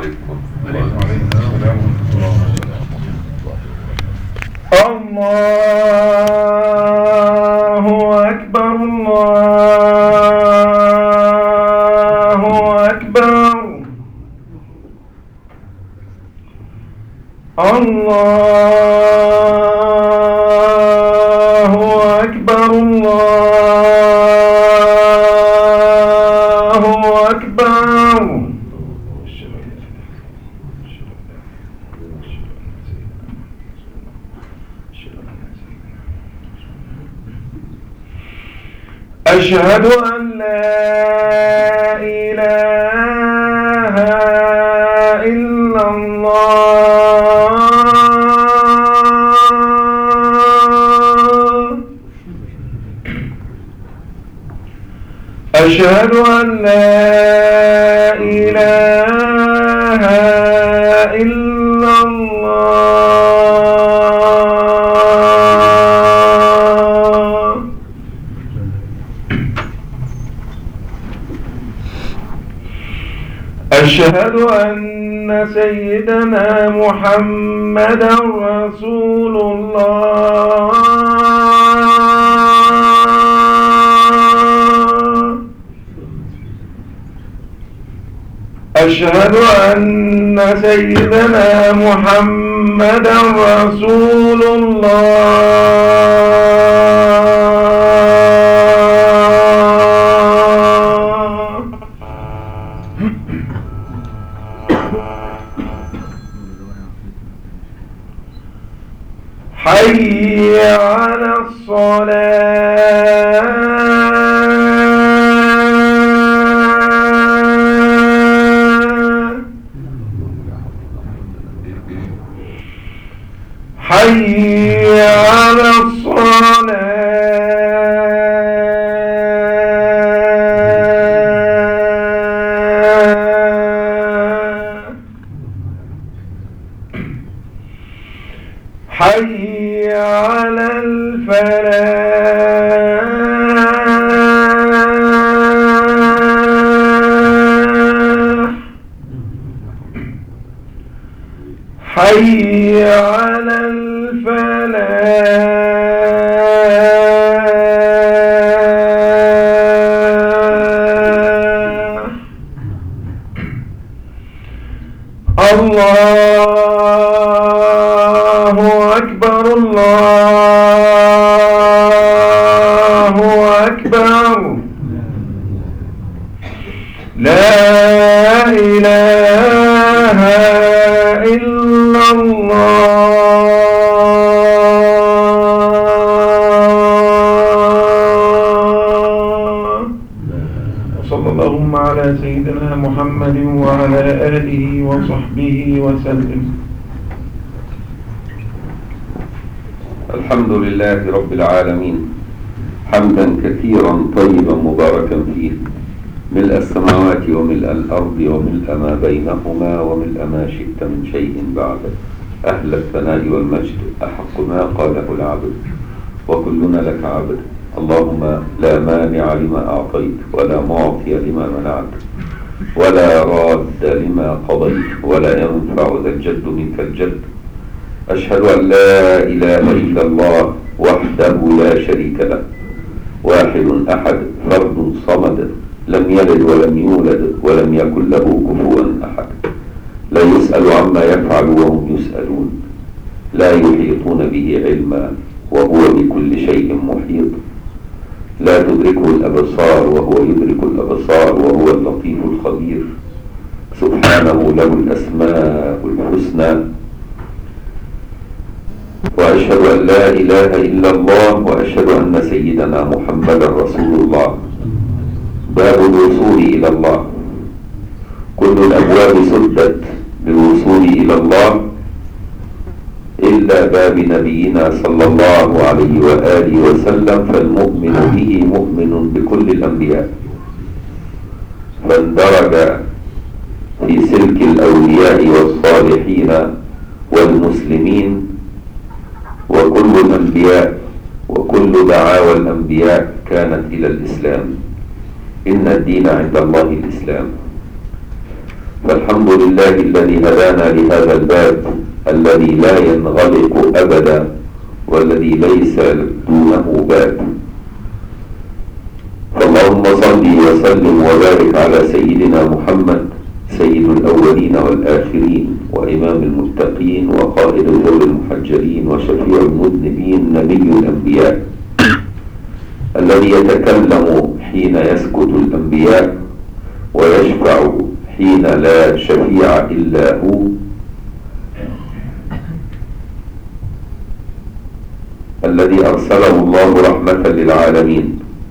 عليكم. وعليكم السلام ورحمة الله وبركاته. الله أكبر الله أكبر الله أكبر الله أكبر. أشهد أن لا إله إلا الله. أشهد أن لا إله إلا الله. أشهد أن سيدنا محمدا رسول الله. أشهد أن سيدنا محمدا رسول الله. حي على الصلاة. حي على الصلاة. حي على الفلاح. حي على الفلاح. الله أكبر الله أكبر. لا إله إلا الله. وصلى اللهم على سيدنا محمد وعلى آله وصحبه وسلم. الحمد لله رب العالمين، حمدا كثيرا طيبا مباركا فيه، ملء السماوات وملء الأرض وملء ما بينهما وملء ما شئت من شيء بعد. أهل الثناء والمجد أحق ما قاله العبد، وكلنا لك عبد. اللهم لا مانع لما أعطيت ولا معطي لما منعت ولا راد لما قضيت ولا ينفع ذا الجد منك الجد. أشهد أن لا إله إلا الله وحده لا شريك له، واحد أحد فرد صمد، لم يلد ولم يولد ولم يكن له كفوا أحد. لا يسأل عما يفعل وهم يسألون، لا يحيطون به علما وهو بكل شيء محيط. لا تدركه الأبصار وهو يدرك الأبصار وهو اللطيف الخبير. سبحانه له الأسماء الحسنى. وأشهد أن لا إله إلا الله وأشهد أن سيدنا محمدا رسول الله. باب الوصول إلى الله. كل الأبواب سدت للوصول إلى الله إلا باب نبينا صلى الله عليه وآله وسلم، فالمؤمن به مؤمن بكل الأنبياء، فاندرج في سلك الأولياء والصالحين والمسلمين. وكل الأنبياء وكل دعاوى الأنبياء كانت إلى الإسلام. إن الدين عند الله الإسلام. فالحمد لله الذي هدانا لهذا الباب الذي لا ينغلق أبدا والذي ليس دونه باب. فاللهم صل وسلم وبارك على سيدنا محمد سيد الأولين والآخرين وإمام المتقين وقائد الغر المحجلين وشفيع المذنبين نبي الأنبياء الذي يتكلم حين يسكت الأنبياء ويشفع حين لا شفيع إلا هو، الذي أرسله الله رحمة للعالمين،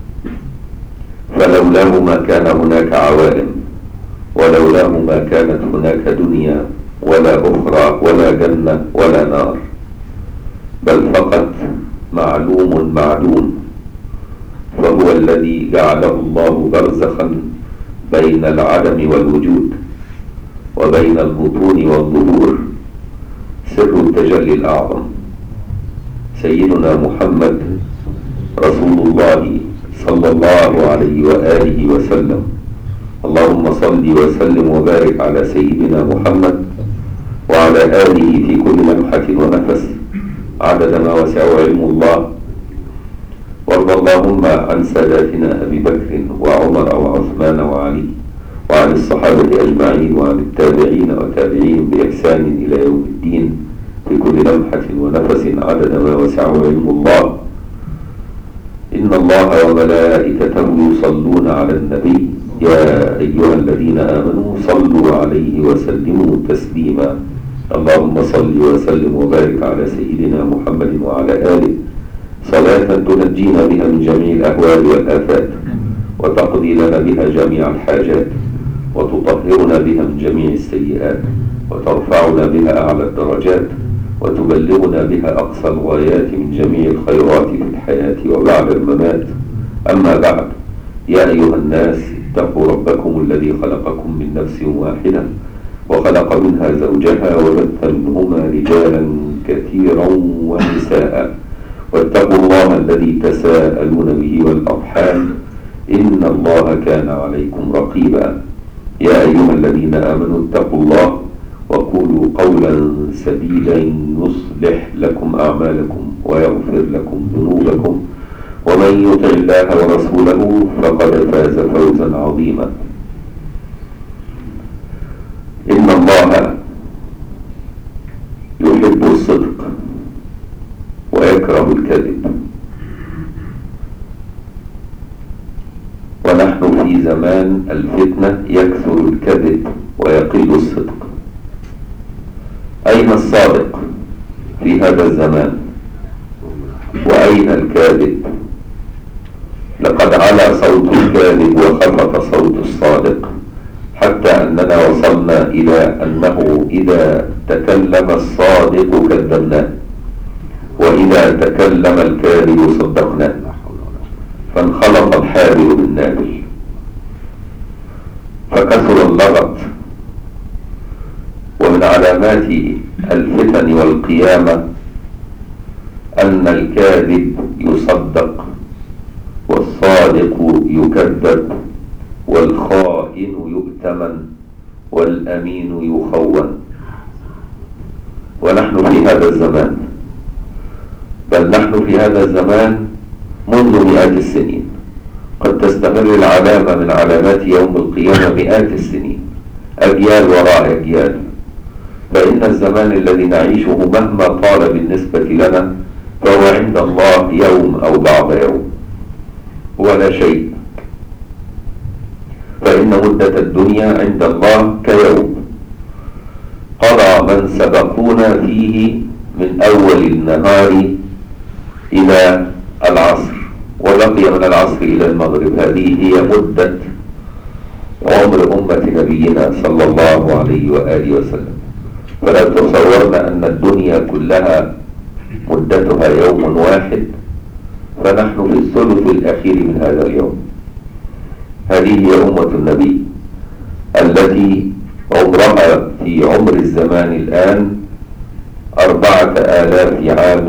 فلولاه ما كان هناك عوالم، ولولاه ما كانت هناك دنيا ولا أخرى ولا جنة ولا نار، بل فقط معلوم معدوم. فهو الذي جعله الله برزخا بين العدم والوجود وبين البطون والظهور، سر التجلي الأعظم سيدنا محمد رسول الله صلى الله عليه وآله وسلم. اللهم صل وسلم وبارك على سيدنا محمد وعلى آله في كل لمحة ونفس عدد ما وسعه علم الله. وارض اللهم عن ساداتنا أبي بكر وعمر وعثمان وعلي وعن الصحابة أجمعين وعن التابعين وتابعين بإحسان إلى يوم الدين في كل لمحة ونفس عدد ما وسعه علم الله. إن الله وملائكته يصلون على النبي يا أيها الذين آمنوا صلوا عليه وسلموا تسليما. اللهم صل وسلم وبارك على سيدنا محمد وعلى آله صلاة تنجينا بها من جميع الأهوال والآفات وتقضي لنا بها جميع الحاجات وتطهرنا بها من جميع السيئات وترفعنا بها أعلى الدرجات وتبلغنا بها أقصى الغايات من جميع الخيرات في الحياة وبعد الممات. أما بعد، يا أيها الناس اتقوا ربكم الذي خلقكم من نفس واحدة وخلق منها زوجها وبث منهما رجالا كثيرا ونساء واتقوا الله الذي تساءلون به والأرحام إن الله كان عليكم رقيبا. يا أيها الذين آمنوا اتقوا الله وقولوا قولا سديدا يصلح لكم أعمالكم ويغفر لكم ذنوبكم ومن يطع الله ورسوله فقد فاز فوزا عظيما. إن الله يحب الصدق ويكره الكذب، ونحن في زمان الفتنة يكثر الكذب ويقل الصدق. أين الصادق في هذا الزمان وأين الكاذب؟ لقد علا صوت الكاذب وخفت صوت الصادق حتى أننا وصلنا إلى أنه إذا تكلم الصادق كذبناه وإذا تكلم الكاذب صدقناه، فانخلط الحابل بالنابل، فكثر اللغط. ومن علامات الفتن والقيامة أن الكاذب يصدق والصادق يكذب والخائن يؤتمن والأمين يخون. ونحن في هذا الزمان، بل نحن في هذا الزمان منذ مئات السنين. قد تستمر العلامة من علامات يوم القيامة مئات السنين، أجيال وراء أجيال. فإن الزمان الذي نعيشه مهما طال بالنسبة لنا فهو عند الله يوم أو بعض يوم ولا شيء. فإن مدة الدنيا عند الله كيوم قضى من سبقونا فيه من أول النهار إلى العصر وبقي من العصر إلى المغرب. هذه هي مدة عمر أمة نبينا صلى الله عليه وآله وسلم. فلا تصورنا أن الدنيا كلها مدتها يوم واحد، فنحن في الثلث الأخير من هذا اليوم. هذه هي أمة النبي التي عمرها في عمر الزمان الآن 4000 عام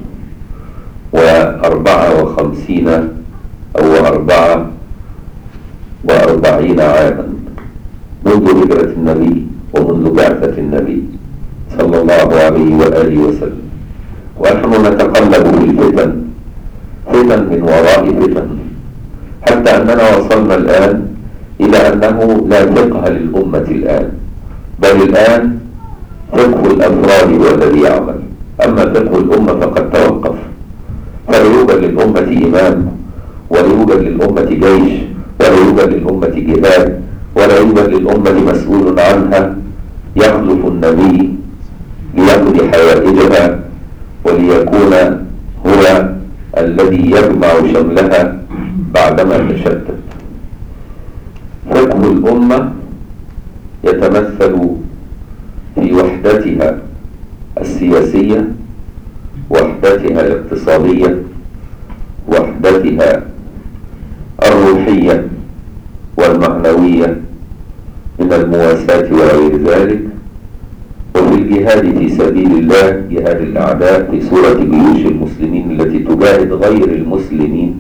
و54 أو 44 عاما منذ هجرة النبي ومنذ بعثة النبي صلى الله عليه وآله وسلم، ونحن نتقلب في الفتن، فتن من وراء فتن، حتى أننا وصلنا الآن إلى أنه لا فقه للأمة الآن، بل الآن فقه الأفراد هو الذي يعمل، أما فقه الأمة فقد توقف. فلا يوجد للأمة إمام، ولا يوجد للأمة جيش، ولا يوجد للأمة جهاد، ولا يوجد للأمة مسؤول عنها يخلف النبي ليقضي حوائجها وليكون هو الذي يجمع شملها بعدما تشتت. فقه الأمة يتمثل في وحدتها السياسية، وحدتها الاقتصادية، وحدتها الروحية والمعنوية من المواساة وغير ذلك، وفي الجهاد في سبيل الله، جهاد الأعداء في صورة جيوش المسلمين التي تجاهد غير المسلمين،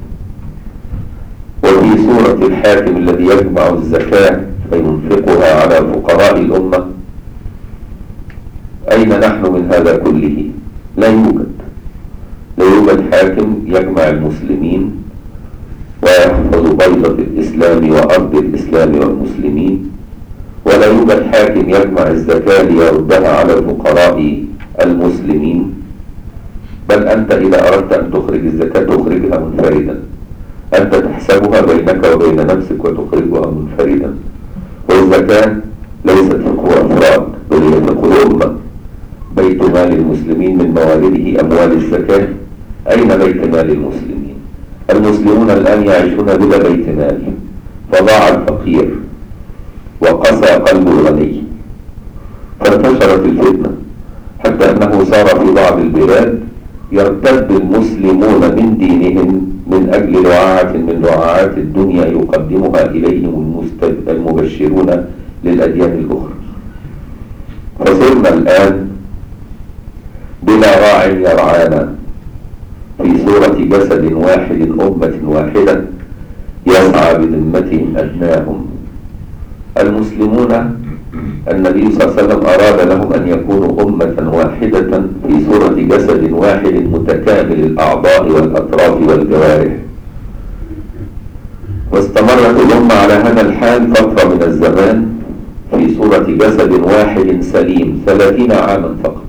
وفي صورة الحاكم الذي يجمع الزكاة فينفقها على فقراء الأمة. أين نحن من هذا كله؟ لا يوجد حاكم يجمع المسلمين ويحفظ بيضة الإسلام وأرض الإسلام والمسلمين، ولا يوجد حاكم يجمع الزكاة ليردها على الفقراء المسلمين، بل أنت إذا أردت أن تخرج الزكاة تخرجها منفردا، أنت تحسبها بينك وبين نفسك وتخرجها منفردا. والزكاة ليست فقه أفراد، بل هي فقه الأمة. بيت مال المسلمين من موارده أموال الزكاة. أين بيت مال المسلمين؟ المسلمون الآن يعيشون بلا بيت مال، فضاع الفقير وقسى قلب الغني، فانتشرت الفتنة حتى أنه صار في بعض البلاد يرتد المسلمون من دينهم من أجل رعاعة من رعاعات الدنيا يقدمها إليهم المبشرون للأديان الأخرى. فصرنا الآن بلا راع يرعانا، في صورة جسد واحد، أمة واحدة يسعى بذمتهم أدناهم. المسلمون النبي صلى الله عليه وسلم أراد لهم أن يكونوا أمة واحدة في صورة جسد واحد متكامل الأعضاء والأطراف والجوارح، واستمرت الأمة على هذا الحال فترة من الزمان في صورة جسد واحد سليم 30 عاما فقط.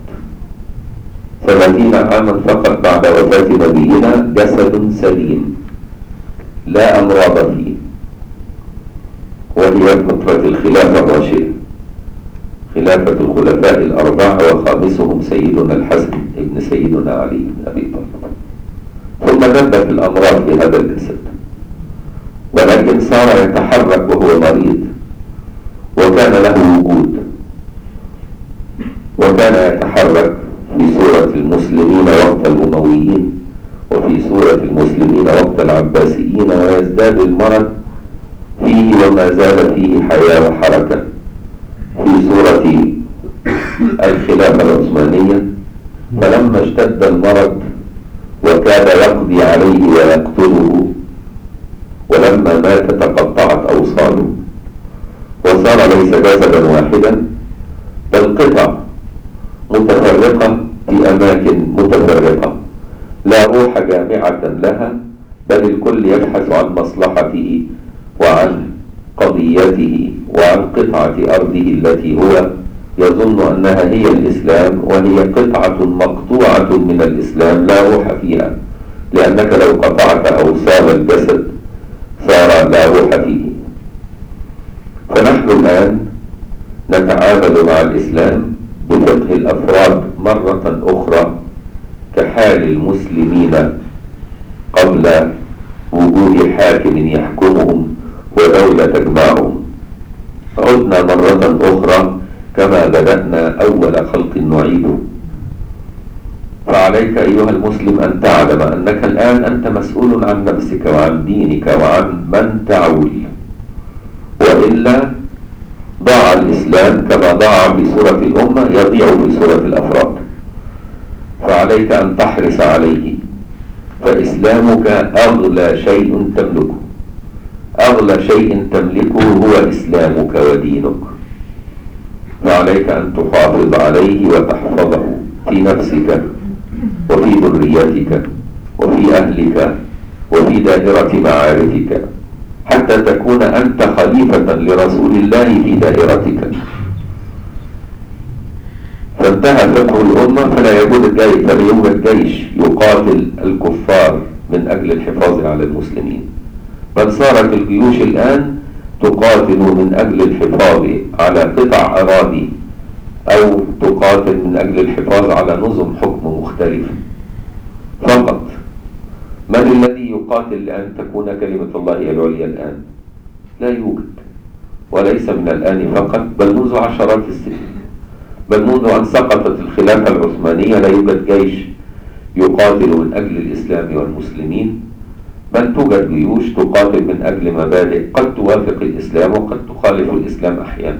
30 عاما فقط بعد وفاة نبينا جسد سليم لا أمراض فيه، وهي فترة الخلافة الراشدة، خلافة الخلفاء الأربعة، وخامسهم سيدنا الحسن ابن سيدنا علي بن أبي طالب. ثم دبت الأمراض في هذا الجسد، ولكن صار يتحرك وهو مريض، وكان له وجود، وكان يتحرك في صورة المسلمين وقت الأمويين، وفي صورة المسلمين وقت العباسيين، ويزداد المرض فيه وما زال فيه حياة وحركة في صورة الخلافة العثمانية. فلما اشتد المرض وكاد يقضي عليه ويقتله، ولما مات تقطعت أوصاله وصار ليس جسدا واحدا بل قطع متفرقة في أماكن متفرقة، لا روح جامعة لها، بل الكل يبحث عن مصلحته وعن قضيته وعن قطعة أرضه التي هو يظن أنها هي الإسلام، وهي قطعة مقطوعة من الإسلام لا روح فيها، لأنك لو قطعت أوصال الجسد صار لا روح فيه. فنحن الآن نتعامل مع الإسلام بفقه الأفراد مرة أخرى كحال المسلمين قبل وجود حاكم يحكمهم ودولة تجمعهم. عدنا مرة أخرى كما بدأنا أول خلق نعيده. فعليك أيها المسلم أن تعلم أنك الآن أنت مسؤول عن نفسك وعن دينك وعن من تعول، وإلا ضاع الإسلام كما ضاع في سورة الأمة يضيع في سورة الأفراد. فعليك أن تحرص عليه، فإسلامك أغلى شيء تملكه، أغلى شيء تملكه هو إسلامك ودينك. فعليك أن تحافظ عليه وتحفظه في نفسك وفي ذريتك وفي أهلك وفي دائرة معارفك، حتى تكون أنت خليفة لرسول الله في دائرتك. فانتهى فتح الأمة فلا يوجد جيش يقاتل الكفار من أجل الحفاظ على المسلمين، بل صارت الجيوش الآن تقاتل من أجل الحفاظ على قطع أراضي، أو تقاتل من أجل الحفاظ على نظم حكم مختلفة فقط. من الذي يقاتل لأن تكون كلمة الله هي العليا الآن؟ لا يوجد، وليس من الآن فقط، بل منذ عشرات السنين، بل منذ أن سقطت الخلافة العثمانية لا يوجد جيش يقاتل من أجل الإسلام والمسلمين، بل توجد جيوش تقاتل من أجل مبادئ قد توافق الإسلام وقد تخالف الإسلام أحيانا.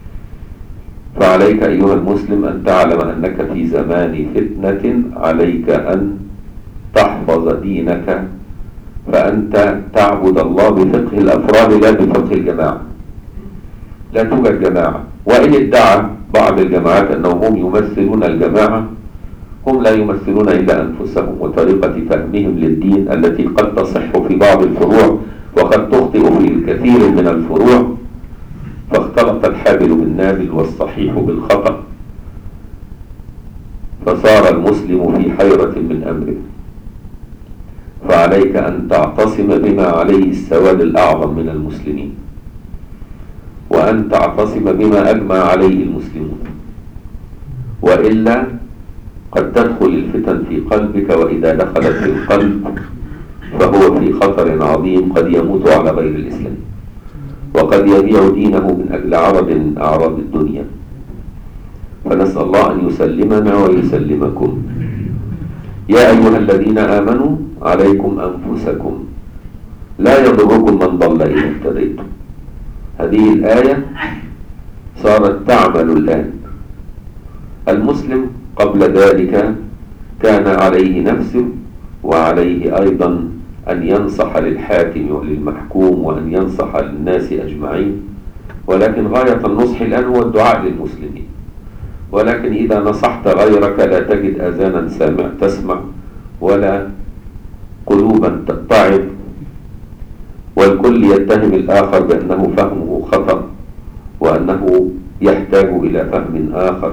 فعليك أيها المسلم أن تعلم أنك في زمان فتنة، عليك أن تحفظ دينك، فأنت تعبد الله بفقه الأفراد لا بفقه الجماعة. لا توجد جماعة، وإن ادعى بعض الجماعات أنهم هم يمثلون الجماعة، هم لا يمثلون إلا أنفسهم وطريقة فهمهم للدين التي قد تصح في بعض الفروع وقد تخطئ في الكثير من الفروع، فاختلط الحابل بالنابل والصحيح بالخطأ، فصار المسلم في حيرة من أمره. فعليك أن تعتصم بما عليه السواد الأعظم من المسلمين، وأن تعتصم بما أجمع عليه المسلمون، وإلا قد تدخل الفتن في قلبك، وإذا دخلت في القلب فهو في خطر عظيم، قد يموت على غير الإسلام، وقد يبيع دينه من أجل عرض من أعراض الدنيا. فنسأل الله أن يسلمنا ويسلمكم. يا أيها الذين آمنوا عليكم أنفسكم لا يضركم من ضل إذا اهتديتم. هذه الآية صارت تعمل الآن. المسلم قبل ذلك كان عليه نفسه، وعليه أيضا أن ينصح للحاكم وللمحكوم، وأن ينصح للناس أجمعين، ولكن غاية النصح الآن هو الدعاء للمسلمين. ولكن إذا نصحت غيرك لا تجد أذانا تسمع، ولا قلوبا تتعظ، والكل يتهم الآخر بأنه فهمه خطأ، وأنه يحتاج إلى فهم آخر،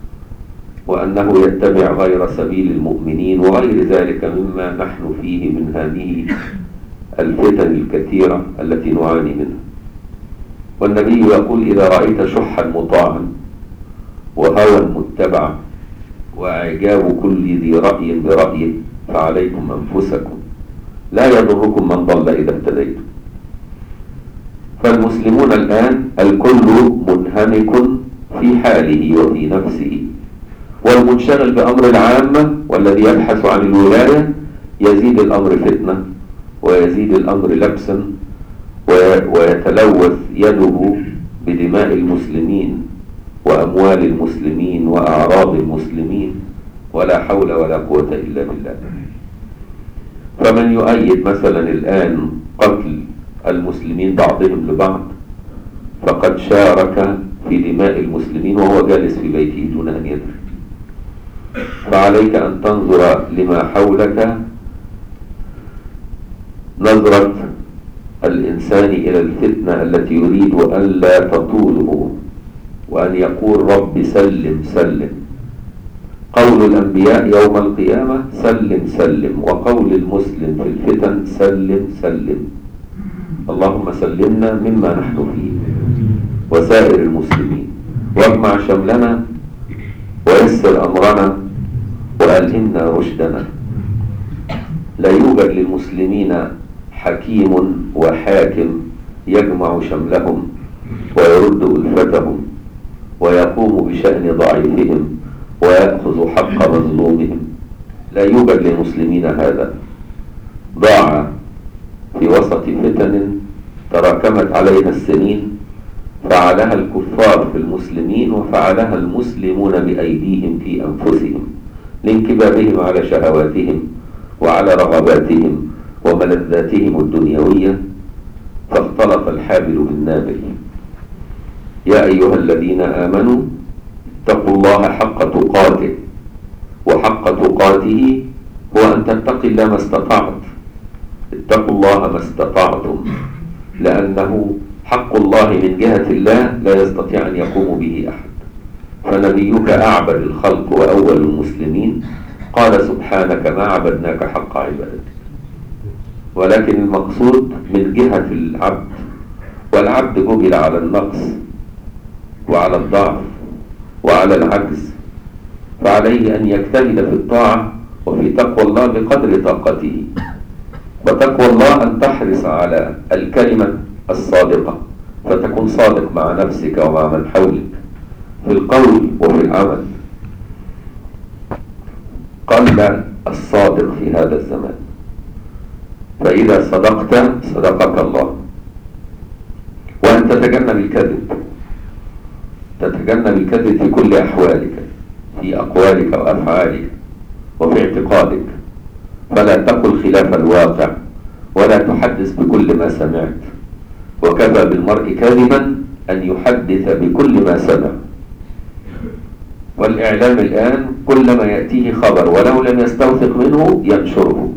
وأنه يتبع غير سبيل المؤمنين، وغير ذلك مما نحن فيه من هذه الفتن الكثيرة التي نعاني منها. والنبي يقول: إذا رأيت شحا مطاعا وهوى متبعا وإعجاب كل ذي رأي برأيه فعليكم أنفسكم لا يضركم من ضل إذا اهتديتم. فالمسلمون الآن الكل منهمك في حاله وفي نفسه، والمنشغل بأمر العامة والذي يبحث عن الولاية يزيد الأمر فتنة، ويزيد الأمر لبسا، ويتلوث يده بدماء المسلمين وأموال المسلمين وأعراض المسلمين، ولا حول ولا قوة إلا بالله. فمن يؤيد مثلا الآن قتل المسلمين بعضهم لبعض فقد شارك في دماء المسلمين وهو جالس في بيته دون أن يدري. فعليك أن تنظر لما حولك نظرة الإنسان إلى الفتنة التي يريد ألا تطوله، وأن يقول: رب سلم سلم. قول الأنبياء يوم القيامة: سلم سلم، وقول المسلم في الفتن: سلم سلم. اللهم سلمنا مما نحن فيه وسائر المسلمين، واجمع شملنا ويسر أمرنا وألهمنا رشدنا. لا يوجد للمسلمين حكيم وحاكم يجمع شملهم ويرد ألفتهم ويقوم بشأن ضعيفهم ويأخذ حق مظلومهم. لا يوجد للمسلمين هذا. ضاع في وسط فتن تراكمت عليها السنين، فعلها الكفار في المسلمين وفعلها المسلمون بأيديهم في أنفسهم لانكبابهم على شهواتهم وعلى رغباتهم وملذاتهم الدنيوية، فاختلط الحابل بالنابل. يا أيها الذين آمنوا اتقوا الله حق تقاته، وحق تقاته هو أن تتقي الله ما استطعت. اتقوا الله ما استطعتم، لأنه حق الله من جهة الله لا يستطيع أن يقوم به أحد. فنبيك أعبد الخلق وأول المسلمين قال سبحانك ما عبدناك حق عبادتك. ولكن المقصود من جهة العبد، والعبد جبل على النقص وعلى الضعف وعلى العجز، فعليه أن يجتهد في الطاعة وفي تقوى الله بقدر طاقته. وتقوى الله أن تحرص على الكلمة الصادقة، فتكون صادق مع نفسك ومع من حولك في القول وفي العمل. قل الصادق في هذا الزمان، فإذا صدقت صدقك الله. وأن تتجنب الكذب، تتجنب الكذب في كل أحوالك، في أقوالك وأفعالك وفي اعتقادك، فلا تقل خلاف الواقع ولا تحدث بكل ما سمعت. وكفى بالمرء كذبا أن يحدث بكل ما سمع. والإعلام الآن كلما يأتيه خبر ولو لم يستوثق منه ينشره،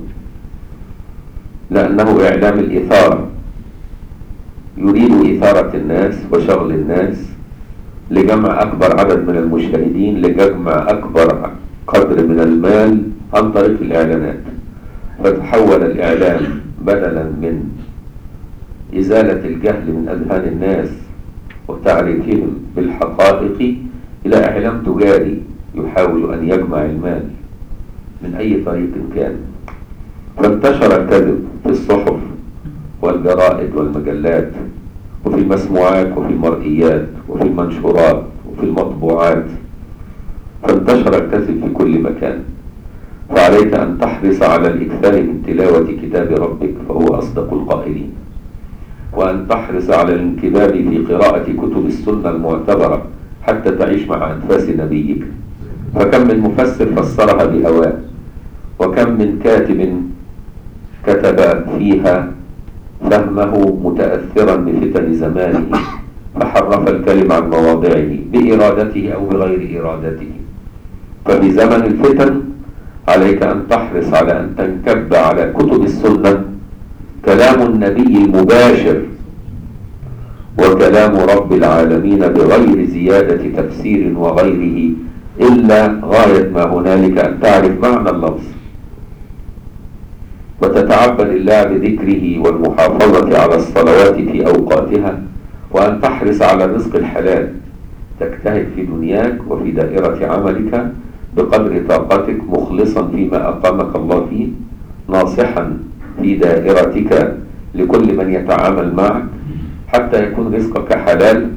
لأنه إعلام الإثارة، يريد إثارة الناس وشغل الناس لجمع أكبر عدد من المشاهدين، لجمع أكبر قدر من المال عن طريق الإعلانات. فتحول الإعلام بدلا من إزالة الجهل من أذهان الناس وتعريفهم بالحقائق إلى إعلام تجاري يحاول أن يجمع المال من أي طريق كان. فانتشر الكذب في الصحف والجرائد والمجلات وفي المسموعات وفي المرئيات وفي المنشورات وفي المطبوعات، فانتشر الكذب في كل مكان. فعليك أن تحرص على الإكثار من تلاوة كتاب ربك فهو أصدق القائلين، وأن تحرص على الانكباب في قراءة كتب السنة المعتبرة حتى تعيش مع أنفاس نبيك. فكم من مفسر فسرها بهواه، وكم من كاتب كتب فيها فهمه متأثرا بفتن زمانه فحرف الكلم عن مواضعه بإرادته أو بغير إرادته. فبزمن الفتن عليك أن تحرص على أن تنكب على كتب السنة كلام النبي المباشر وكلام رب العالمين بغير زيادة تفسير وغيره، إلا غاية ما هنالك أن تعرف معنى اللفظ وتتعبد الله بذكره والمحافظة على الصلوات في أوقاتها، وأن تحرص على الرزق الحلال، تجتهد في دنياك وفي دائرة عملك بقدر طاقتك، مخلصا فيما أقامك الله فيه، ناصحا في دائرتك لكل من يتعامل معك حتى يكون رزقك حلال،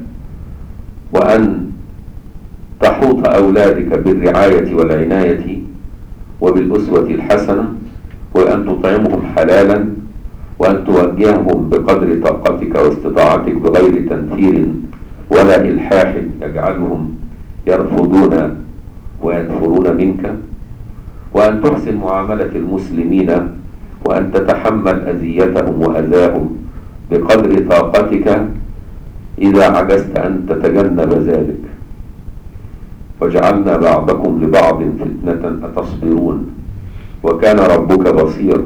وأن تحوط أولادك بالرعاية والعناية وبالأسوة الحسنة، وأن تطعمهم حلالا، وأن توجههم بقدر طاقتك واستطاعتك بغير تنفير ولا إلحاح يجعلهم يرفضون وينفرون منك، وأن تحسن معاملة المسلمين، وأن تتحمل أذيتهم وأذاهم بقدر طاقتك إذا عجزت أن تتجنب ذلك. وجعلنا بعضكم لبعض فتنة أتصبرون وكان ربك بصيرا.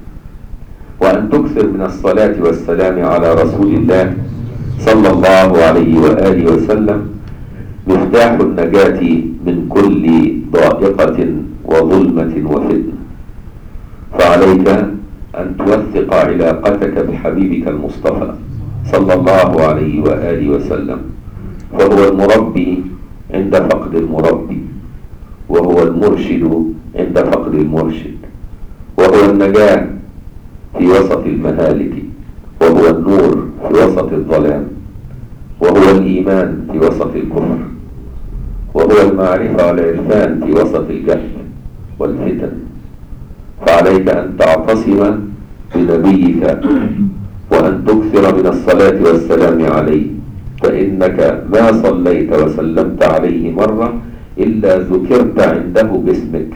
وأن تكثر من الصلاة والسلام على رسول الله صلى الله عليه وآله وسلم، مفتاح النجاة من كل ضائقة وظلمة وفتنة. فعليك أن توثق علاقتك بحبيبك المصطفى صلى الله عليه وآله وسلم، فهو المربي عند فقد المربي، وهو المرشد عند فقد المرشد، وهو النجاة في وسط المهالك، وهو النور في وسط الظلام، وهو الإيمان في وسط الكفر، وهو المعرفة والعرفان في وسط الجهل والفتن. فعليك أن تعتصم بنبيك وأن تكثر من الصلاة والسلام عليه، فإنك ما صليت وسلمت عليه مرة إلا ذكرت عنده باسمك،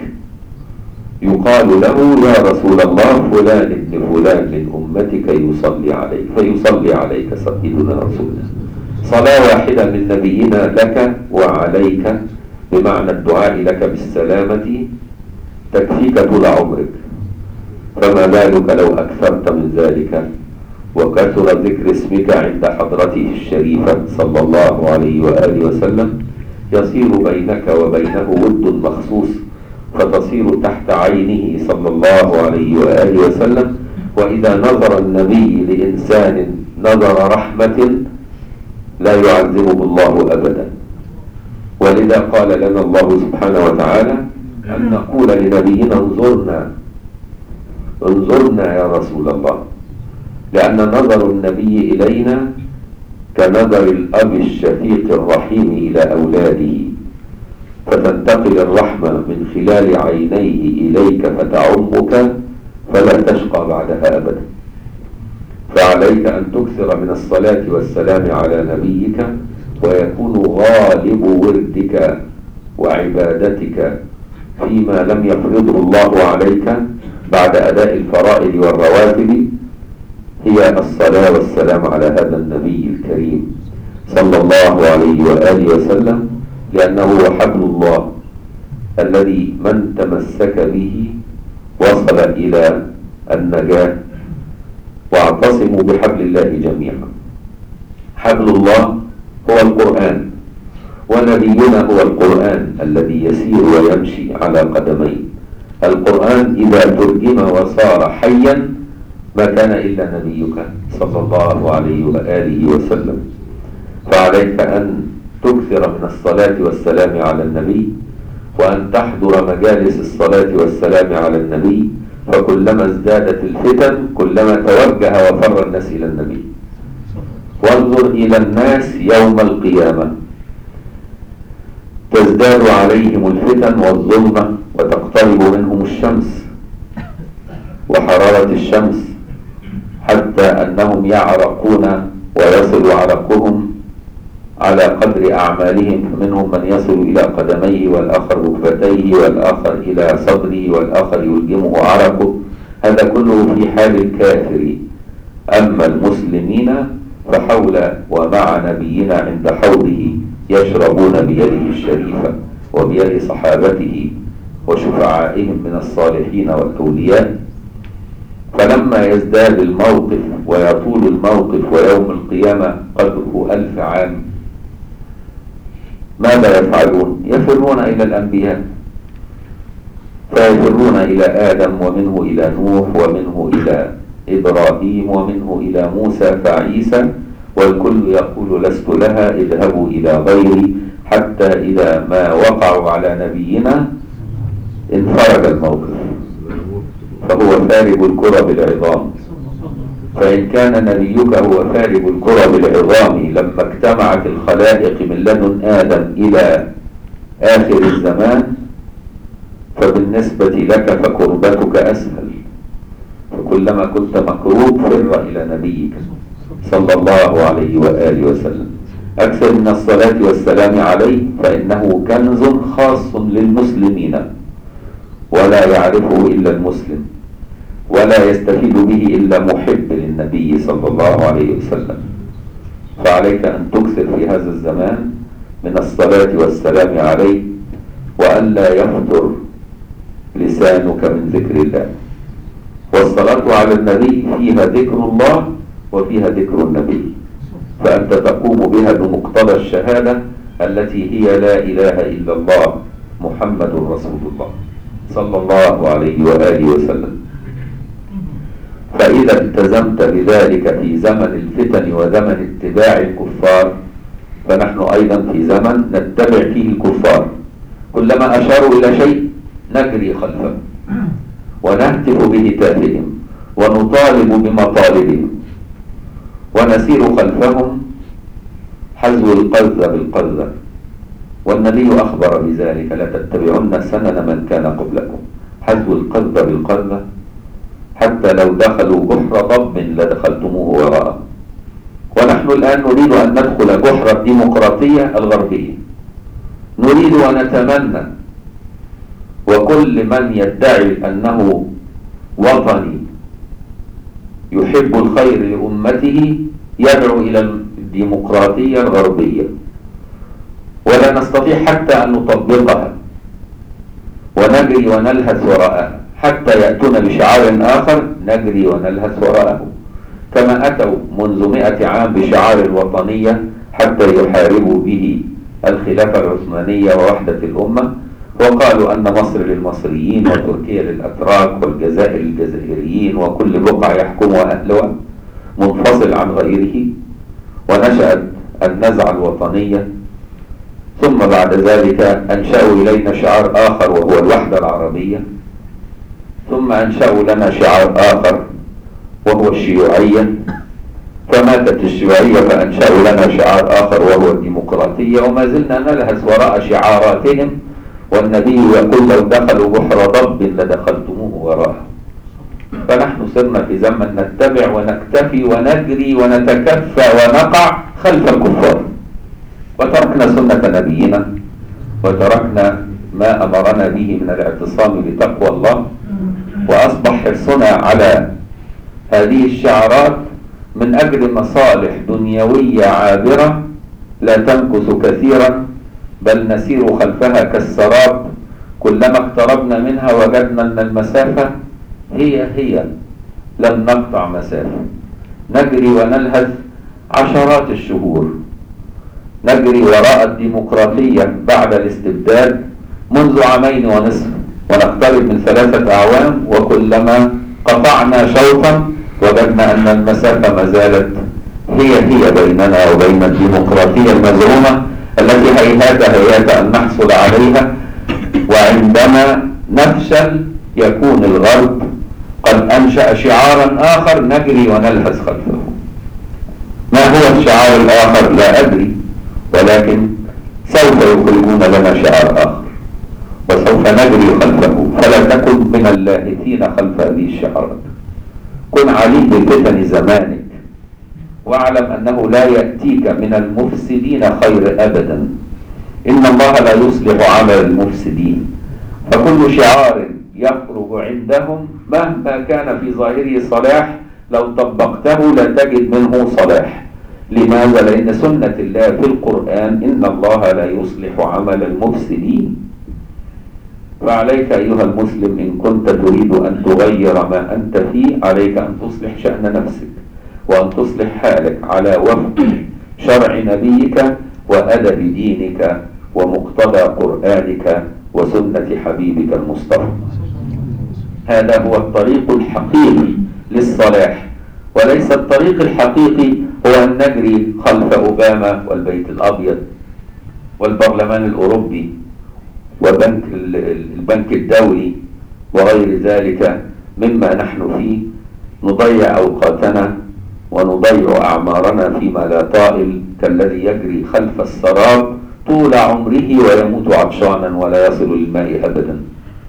يقال له يا رسول الله فلان ابن فلان من أمتك يصلي عليك، فيصلي عليك سيدنا رسول الله صلاة واحدة من نبينا لك وعليك بمعنى الدعاء لك بالسلامة تكفيك طول عمرك، فما بالك لو أكثرت من ذلك وكثر ذكر اسمك عند حضرته الشريفة صلى الله عليه وآله وسلم، يصير بينك وبينه ود مخصوص، فتصير تحت عينه صلى الله عليه وآله وسلم. وإذا نظر النبي لإنسان نظر رحمة لا يعذبه الله أبدا. ولذا قال لنا الله سبحانه وتعالى أن نقول لنبينا انظرنا يا رسول الله، لأن نظر النبي إلينا كنظر الأب الشفيق الرحيم إلى أولاده، فتنتقل الرحمة من خلال عينيه إليك فتعمك فلا تشقى بعدها أبدا. فعليك أن تكثر من الصلاة والسلام على نبيك، ويكون غالب وردك وعبادتك فيما لم يفرضه الله عليك بعد أداء الفرائض والرواتب هي الصلاة والسلام على هذا النبي الكريم صلى الله عليه وآله وسلم، لأنه هو حبل الله الذي من تمسك به وصل إلى النجاة. واعتصموا بحبل الله جميعا. حبل الله هو القرآن، ونبينا هو القرآن الذي يسير ويمشي على قدميه. القرآن إذا ترجم وصار حيا ما كان إلا نبيك صلى الله عليه وآله وسلم. فعليك أن تكثر من الصلاة والسلام على النبي، وأن تحضر مجالس الصلاة والسلام على النبي، فكلما ازدادت الفتن كلما توجه وفر الناس إلى النبي. وانظر إلى الناس يوم القيامة تزداد عليهم الفتن والظلمة، وتقترب منهم الشمس وحرارة الشمس حتى أنهم يعرقون ويصل عرقهم على قدر أعمالهم، فمنهم من يصل إلى قدميه، والآخر ركبتيه، والآخر إلى صدره، والآخر يلجمه عرقه. هذا كله في حال الكافر. أما المسلمين فحول ومع نبينا عند حوضه يشربون بيده الشريفة وبيد صحابته وشفعائهم من الصالحين والأولياء. فلما يزداد الموقف ويطول الموقف ويوم القيامة قدره 1000 عام، ماذا يفعلون؟ يفرون إلى الأنبياء، فيفرون إلى آدم، ومنه إلى نوح، ومنه إلى إبراهيم، ومنه إلى موسى فعيسى، والكل يقول لست لها، اذهبوا إلى غيري، حتى إذا ما وقعوا على نبينا انفرد الموقف، فهو فارب الكرة بالعظام. فإن كان نبيك هو فارب الكرة بالعظام لما اجتمعت الخلائق من لدن آدم إلى آخر الزمان، فبالنسبة لك فكربتك أسهل. فكلما كنت مكروب فر إلى نبيك صلى الله عليه وآله وسلم. أكثر من الصلاة والسلام عليه، فإنه كنز خاص للمسلمين ولا يعرفه إلا المسلم، ولا يستفيد به إلا محب للنبي صلى الله عليه وسلم. فعليك أن تكثر في هذا الزمان من الصلاة والسلام عليه، وأن لا يفتر لسانك من ذكر الله. والصلاة على النبي فيها ذكر الله وفيها ذكر النبي، فأنت تقوم بها بمقتضى الشهادة التي هي لا إله إلا الله محمد رسول الله صلى الله عليه وآله وسلم. فإذا التزمت بذلك في زمن الفتن وزمن اتباع الكفار، فنحن أيضا في زمن نتبع فيه الكفار. كلما أشاروا إلى شيء نجري خلفهم ونهتف بهتافهم ونطالب بمطالبهم ونسير خلفهم حذو القذة بالقذة. والنبي أخبر بذلك: لتتبعن سنن من كان قبلكم، حذو القذة بالقذة، حتى لو دخلوا جحر ضب لدخلتموه وراءه. ونحن الآن نريد أن ندخل جحر الديمقراطية الغربية، نريد ونتمنى، وكل من يدعي أنه وطني يحب الخير لأمته يدعو إلى الديمقراطية الغربية، ولا نستطيع حتى أن نطبقها، ونجري ونلهث وراءها حتى يأتون بشعار آخر نجري ونلهث وراءه، كما أتوا منذ 100 عام بشعار الوطنية حتى يحاربوا به الخلافة العثمانية ووحدة الأمة، وقالوا أن مصر للمصريين وتركيا للأتراك والجزائر للجزائريين وكل بقعة يحكمها أهلها منفصل عن غيره، ونشأت النزعة الوطنية. ثم بعد ذلك أنشأوا إلينا شعار آخر وهو الوحدة العربية، ثم أنشأوا لنا شعار آخر وهو الشيوعية، فماتت الشيوعية فأنشأوا لنا شعار آخر وهو الديمقراطية، وما زلنا نلهث وراء شعاراتهم، والنبي يقول لو دخلوا بحر ضب لدخلتموه وراءه. فنحن صرنا في زمن نتبع ونكتفي ونجري ونتكفى ونقع خلف الكفار، وتركنا سنة نبينا، وتركنا ما أمرنا به من الاعتصام بتقوى الله، وأصبح حرصنا على هذه الشعارات من أجل مصالح دنيوية عابرة لا تمكث كثيرا، بل نسير خلفها كالسراب، كلما اقتربنا منها وجدنا أن المسافة هي لم نقطع مسافة، نجري ونلهث عشرات الشهور، نجري وراء الديمقراطية بعد الاستبداد منذ 2 ونصف، ونقترب من 3 أعوام، وكلما قطعنا شوطا وجدنا أن المسافة ما زالت هي بيننا وبين الديمقراطية المزعومة التي هيهات أن نحصل عليها. وعندما نفشل يكون الغرب قد أنشأ شعارا آخر نجري ونلهث خلفه. ما هو الشعار الآخر لا أدري، ولكن سوف يخرجون لنا شعار آخر وسوف نجري خلفه، فلا تكن من اللاهثين خلف هذه الشعارات. كن عليم بفتن زمانك، واعلم أنه لا يأتيك من المفسدين خير أبدا، إن الله لا يصلح عمل المفسدين. فكل شعار يخرج عندهم مهما كان في ظاهره صلاح لو طبقته لا تجد منه صلاح. لماذا؟ لأن سنة الله في القرآن إن الله لا يصلح عمل المفسدين. فعليك أيها المسلم إن كنت تريد أن تغير ما أنت فيه، عليك أن تصلح شأن نفسك، وأن تصلح حالك على وفق شرع نبيك وأدب دينك ومقتضى قرآنك وسنة حبيبك المصطفى. هذا هو الطريق الحقيقي للصلاح، وليس الطريق الحقيقي هو أن نجري خلف أوباما والبيت الأبيض والبرلمان الأوروبي والبنك الدولي وغير ذلك مما نحن فيه، نضيع أوقاتنا ونضيع أعمارنا فيما لا طائل، كالذي يجري خلف السراب طول عمره ويموت عطشانا ولا يصل للماء أبدا.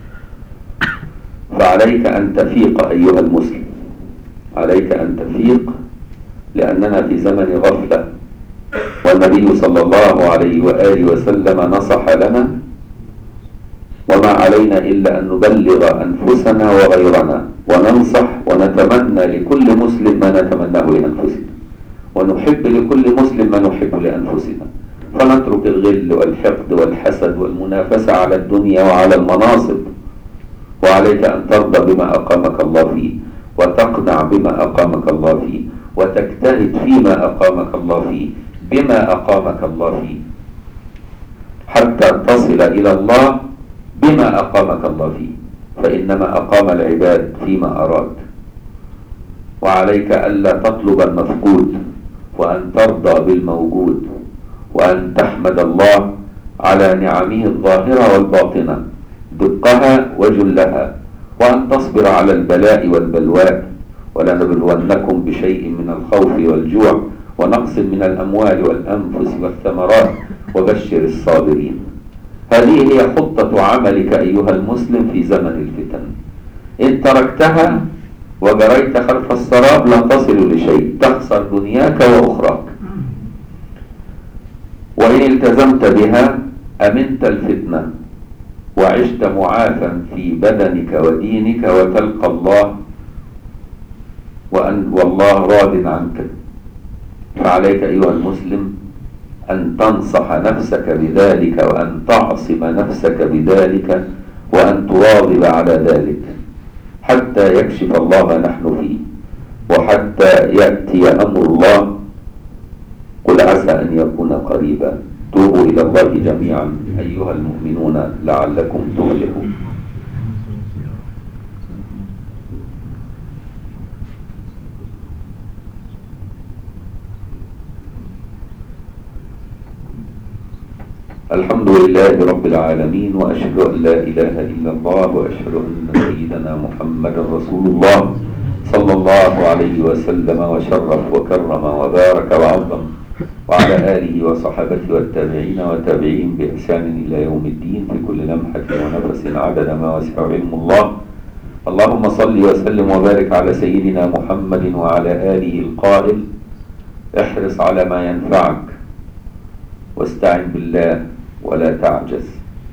فعليك أن تفيق أيها المسلم، عليك أن تفيق، لأننا في زمن غفلة، والنبي صلى الله عليه وآله وسلم نصح لنا، وما علينا إلا أن نبلغ أنفسنا وغيرنا وننصح ونتمنى لكل مسلم ما نتمناه لأنفسنا، ونحب لكل مسلم ما نحب لأنفسنا، فنترك الغل والحقد والحسد والمنافسة على الدنيا وعلى المناصب. وعليك أن ترضى بما أقامك الله فيه، وتقنع بما أقامك الله فيه، وتجتهد فيما أقامك الله فيه بما أقامك الله فيه، حتى تصل إلى الله بما أقامك الله فيه، فإنما أقام العباد فيما أراد. وعليك ألا تطلب المفقود، وأن ترضى بالموجود، وأن تحمد الله على نعمه الظاهرة والباطنة دقها وجلها، وأن تصبر على البلاء والبلواء. ولنبلونكم بشيء من الخوف والجوع ونقص من الأموال والأنفس والثمرات وبشر الصابرين. هذه هي خطة عملك أيها المسلم في زمن الفتن. إن تركتها وجريت خلف السراب لن تصل لشيء، تخسر دنياك وأخراك. وإن التزمت بها أمنت الفتنة وعشت معافا في بدنك ودينك، وتلقى الله والله راض عنك. فعليك أيها المسلم أن تنصح نفسك بذلك، وأن تعصم نفسك بذلك، وأن تواظب على ذلك حتى يكشف الله ما نحن فيه، وحتى يأتي أمر الله. قل عسى أن يكون قريبا. توبوا إلى الله جميعا أيها المؤمنون لعلكم تفلحون. الحمد لله رب العالمين، وأشهد أن لا إله إلا الله، وأشهد أن سيدنا محمد رسول الله صلى الله عليه وسلم وشرف وكرم وبارك وعظم، وعلى آله وصحبه والتابعين وتابعين بإحسان إلى يوم الدين في كل لمحة ونفس عدد ما وسع علم الله. اللهم صل وسلم وبارك على سيدنا محمد وعلى آله القائل: احرص على ما ينفعك، واستعن بالله ولا تعجز.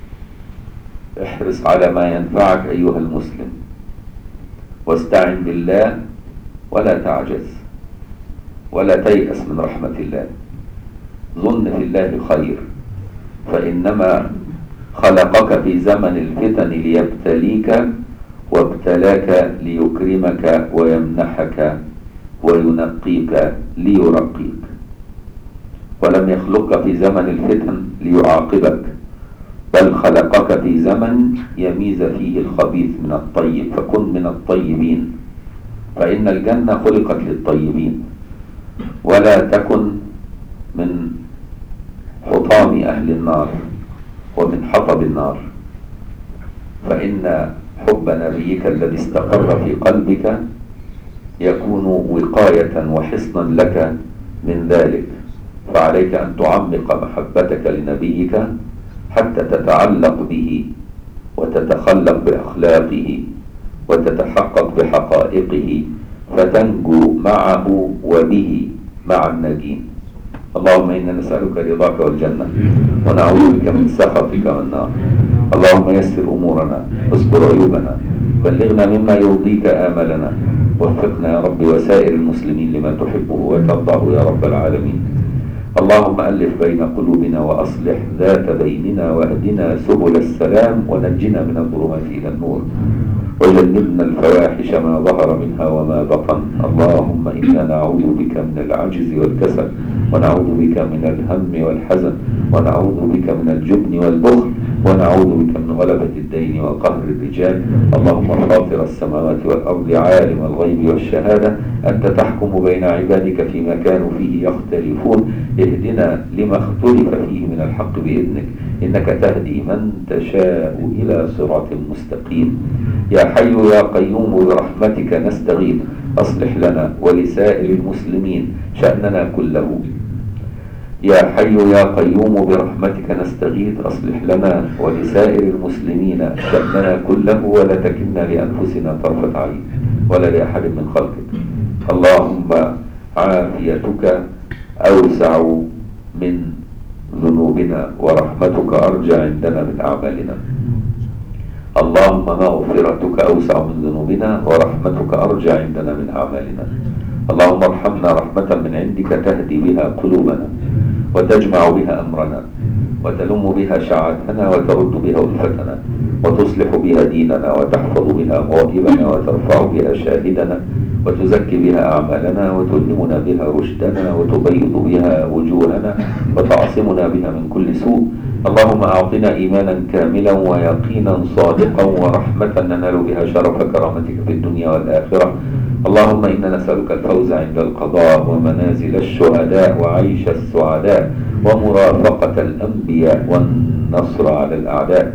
احرص على ما ينفعك أيها المسلم، واستعن بالله ولا تعجز، ولا تيأس من رحمة الله. ظن في الله خير، فإنما خلقك في زمن الفتن ليبتليك، وابتلاك ليكرمك ويمنحك وينقيك ليرقيك، ولم يخلقك في زمن الفتن ليعاقبك، بل خلقك في زمن يميز فيه الخبيث من الطيب، فكن من الطيبين، فإن الجنة خلقت للطيبين، ولا تكن من حطام أهل النار ومن حطب النار، فإن حب نبيك الذي استقر في قلبك يكون وقاية وحصنا لك من ذلك. فعليك أن تعمق محبتك لنبيك حتى تتعلق به، وتتخلق بأخلاقه، وتتحقق بحقائقه، فتنجو معه وبه مع الناجين. اللهم إنا نسألك رضاك والجنة، ونعوذ بك من سخطك والنار. اللهم يسر أمورنا، اصبر عيوبنا، بلغنا مما يرضيك آملنا، وفقنا يا رب وسائر المسلمين لما تحبه وترضاه يا رب العالمين. اللهم ألف بين قلوبنا، وأصلح ذات بيننا، واهدنا سبل السلام، ونجنا من الظلمات إلى النور، وجنبنا الفواحش ما ظهر منها وما بطن. اللهم إنا نعوذ بك من العجز والكسل، ونعوذ بك من الهم والحزن، ونعوذ بك من الجبن والبخل، ونعوذ بك من غلبة الدين وقهر الرجال. اللهم فاطر السماوات والأرض، عالم الغيب والشهادة، أنت تحكم بين عبادك فيما كانوا فيه يختلفون. اهدنا لما اختلف فيه من الحق بإذنك، إنك تهدي من تشاء إلى صراط مستقيم. يا حي يا قيوم برحمتك نستغيث، أصلح لنا ولسائر المسلمين شأننا كله. يا حي يا قيوم برحمتك نستغيث، أصلح لنا ولسائر المسلمين شأننا كله، ولا تكلنا لأنفسنا طرفة عين ولا لأحد من خلقك. اللهم عافيتك أوسع من ذنوبنا، ورحمتك أرجى عندنا من أعمالنا. اللهم مغفرتك أوسع من ذنوبنا، ورحمتك أرجى عندنا من أعمالنا. اللهم ارحمنا رحمة من عندك تهدي بها قلوبنا، وتجمع بها أمرنا، وتلم بها شعاتنا، وترد بها ألفتنا، وتصلح بها ديننا، وتحفظ بها غائبنا، وترفع بها شاهدنا، وتزكي بها أعمالنا، وتلهمنا بها رشدنا، وتبيض بها وجوهنا، وتعصمنا بها من كل سوء. اللهم أعطنا إيمانا كاملا، ويقينا صادقا، ورحمة ننال بها شرف كرامتك في الدنيا والآخرة. اللهم إنا نسألك الفوز عند القضاء، ومنازل الشهداء، وعيش السعداء، ومرافقة الأنبياء، والنصر على الأعداء.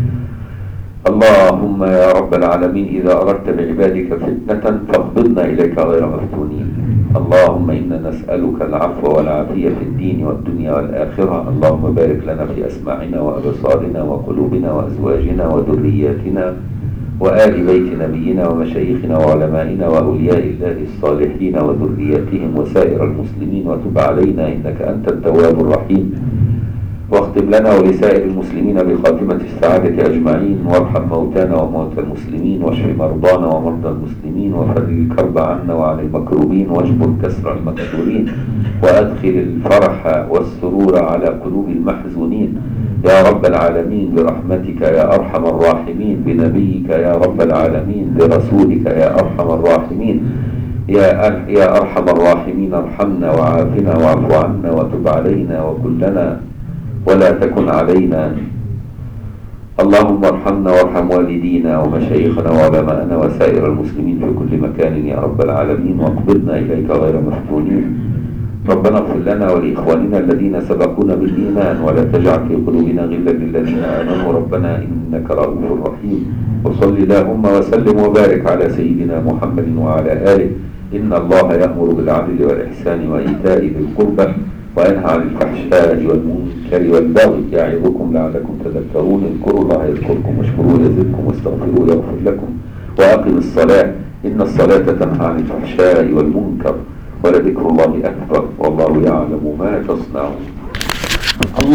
اللهم يا رب العالمين إذا أردت بعبادك فتنة فاقبضنا إليك غير مفتونين. اللهم إنا نسألك العفو والعافية في الدين والدنيا والآخرة. اللهم بارك لنا في أسماعنا وأبصارنا وقلوبنا وأزواجنا وذرياتنا وآل بيت نبينا ومشايخنا وعلمائنا وأولياء الله الصالحين وذرياتهم وسائر المسلمين، وتب علينا إنك أنت التواب الرحيم، واغفر واختم لنا ولسائر المسلمين بخاتمة السعادة أجمعين، وارحم موتانا وموتى المسلمين، واشف مرضانا ومرضى المسلمين، وفرج الكرب عنا وعن المكروبين، واجبر كسر المكسورين، وأدخل الفرح والسرور على قلوب المحزونين يا رب العالمين، برحمتك يا أرحم الراحمين، بنبيك يا رب العالمين، برسولك يا أرحم الراحمين. يا أرحم الراحمين ارحمنا وعافنا واعف عنا وتب علينا وكلنا ولا تكن علينا. اللهم ارحمنا وارحم والدينا ومشايخنا وعلماءنا وسائر المسلمين في كل مكان يا رب العالمين، واقبضنا إليك غير مفتونين. ربنا اغفر لنا ولإخواننا الذين سبقونا بالإيمان، ولا تجعل في قلوبنا غلا للذين آمنوا ربنا إنك رؤوف رحيم. وصل اللهم وسلم وبارك على سيدنا محمد وعلى آله. إن الله يأمر بالعدل والإحسان وإيتاء ذي القربى وينهى عن الفحشاء والمنكر والبغي يعظكم لعلكم تذكرون. اذكروا الله يذكركم واشكروه يزدكم واستغفروه يغفر لكم وأقم الصلاة إن الصلاة تنهى عن الفحشاء والمنكر ولذكر الله أكبر والله يعلم ما تصنعون.